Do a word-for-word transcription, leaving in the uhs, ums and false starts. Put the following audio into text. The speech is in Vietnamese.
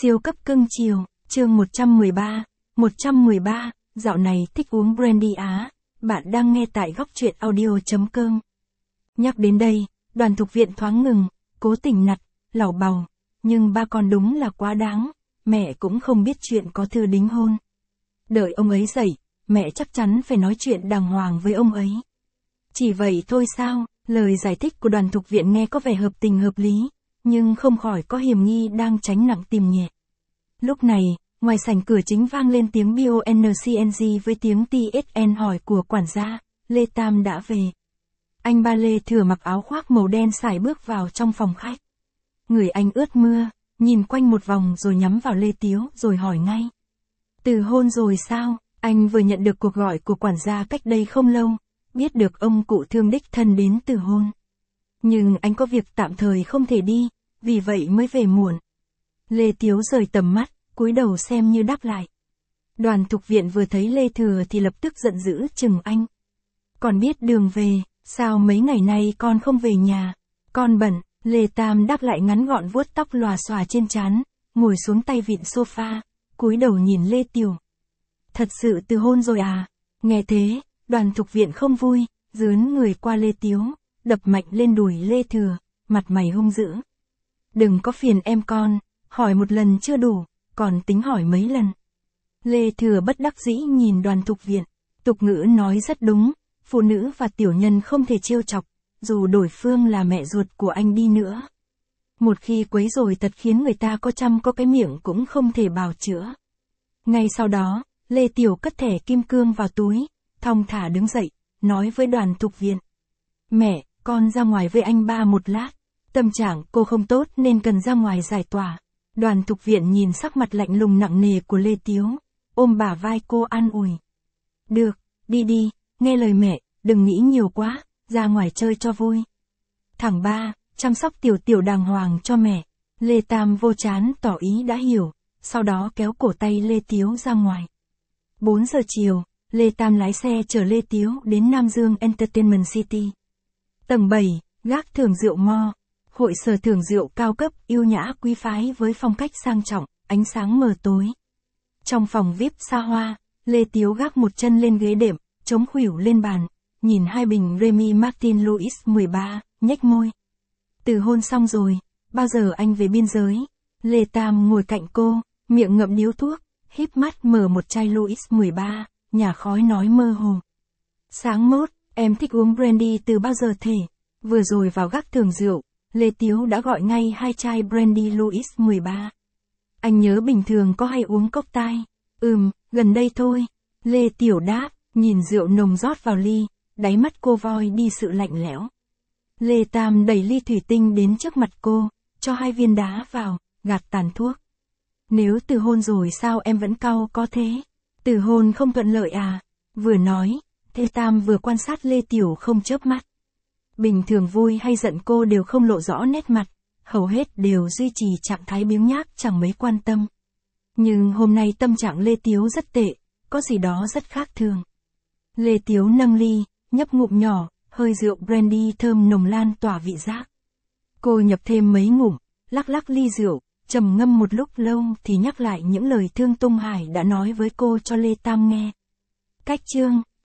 Siêu cấp cưng chiều, chương một trăm mười ba, một trăm mười ba, dạo này thích uống brandy á, bạn đang nghe tại góc truyện audio.com. Nhắc đến đây, Đoàn Thục Viện thoáng ngừng, cố tình nặt, lảo bào, nhưng ba con đúng là quá đáng, mẹ cũng không biết chuyện có thư đính hôn. Đợi ông ấy dậy, mẹ chắc chắn phải nói chuyện đàng hoàng với ông ấy. Chỉ vậy thôi sao, lời giải thích của Đoàn Thục Viện nghe có vẻ hợp tình hợp lý, nhưng không khỏi có hiểm nghi đang tránh nặng tìm nhẹ. Lúc này, ngoài sảnh cửa chính vang lên tiếng boncng với tiếng tê ét en hỏi của quản gia, Lê Tam đã về. Anh ba Lê Thừa mặc áo khoác màu đen sải bước vào trong phòng khách. Người anh ướt mưa, nhìn quanh một vòng rồi nhắm vào Lê Tiếu rồi hỏi ngay. Từ hôn rồi sao? Anh vừa nhận được cuộc gọi của quản gia cách đây không lâu, biết được ông cụ Thương đích thân đến từ hôn. Nhưng anh có việc tạm thời không thể đi, vì vậy mới về muộn. Lê Tiếu rời tầm mắt, cúi đầu xem như đáp lại. Đoàn Thục Viện vừa thấy Lê Thừa thì lập tức giận dữ chừng anh. Còn biết đường về, sao mấy ngày nay con không về nhà? Con bận, Lê Tam đáp lại ngắn gọn vuốt tóc lòa xòa trên trán, ngồi xuống tay vịn sofa, cúi đầu nhìn Lê Tiểu. Thật sự từ hôn rồi à? Nghe thế, Đoàn Thục Viện không vui, dướn người qua Lê Tiếu, đập mạnh lên đùi Lê Thừa, mặt mày hung dữ. Đừng có phiền em con, hỏi một lần chưa đủ, còn tính hỏi mấy lần. Lê Thừa bất đắc dĩ nhìn Đoàn Thục Viện, tục ngữ nói rất đúng, phụ nữ và tiểu nhân không thể trêu chọc, dù đối phương là mẹ ruột của anh đi nữa. Một khi quấy rồi thật khiến người ta có trăm có cái miệng cũng không thể bào chữa. Ngay sau đó, Lê Tiểu cất thẻ kim cương vào túi, thong thả đứng dậy, nói với Đoàn Thục Viện. Mẹ, con ra ngoài với anh ba một lát. Tâm trạng cô không tốt nên cần ra ngoài giải tỏa. Đoàn Thục Viện nhìn sắc mặt lạnh lùng nặng nề của Lê Tiếu, ôm bả vai cô an ủi. Được, đi đi, nghe lời mẹ, đừng nghĩ nhiều quá, ra ngoài chơi cho vui. Thằng ba, chăm sóc tiểu tiểu đàng hoàng cho mẹ. Lê Tam vô chán tỏ ý đã hiểu, sau đó kéo cổ tay Lê Tiếu ra ngoài. bốn giờ chiều, Lê Tam lái xe chở Lê Tiếu đến Nam Dương Entertainment City. Tầng bảy, gác thưởng rượu Mo. Hội sở thưởng rượu cao cấp, yêu nhã quý phái với phong cách sang trọng, ánh sáng mờ tối. Trong phòng vi ai pi xa hoa, Lê Tiếu gác một chân lên ghế đệm, chống khuỷu lên bàn, nhìn hai bình Remy Martin Louis mười ba, nhếch môi. Từ hôn xong rồi, bao giờ anh về biên giới? Lê Tam ngồi cạnh cô, miệng ngậm điếu thuốc, híp mắt mở một chai Louis mười ba, nhả khói nói mơ hồ. Sáng mốt, em thích uống brandy từ bao giờ thế? Vừa rồi vào gác thưởng rượu, Lê Tiếu đã gọi ngay hai chai brandy Louis mười ba. Anh nhớ bình thường có hay uống cocktail. Ừm, gần đây thôi. Lê Tiểu đáp, nhìn rượu nồng rót vào ly, đáy mắt cô voi đi sự lạnh lẽo. Lê Tam đẩy ly thủy tinh đến trước mặt cô, cho hai viên đá vào, gạt tàn thuốc. Nếu từ hôn rồi sao em vẫn cau có thế? Từ hôn không thuận lợi à? Vừa nói, Lê Tam vừa quan sát Lê Tiểu không chớp mắt. Bình thường vui hay giận cô đều không lộ rõ nét mặt, hầu hết đều duy trì trạng thái biếng nhác chẳng mấy quan tâm. Nhưng hôm nay tâm trạng Lê Tiếu rất tệ, có gì đó rất khác thường. Lê Tiếu nâng ly, nhấp ngụm nhỏ, hơi rượu brandy thơm nồng lan tỏa vị giác. Cô nhập thêm mấy ngụm, lắc lắc ly rượu, trầm ngâm một lúc lâu thì nhắc lại những lời Thương Tung Hải đã nói với cô cho Lê Tam nghe. Cách chương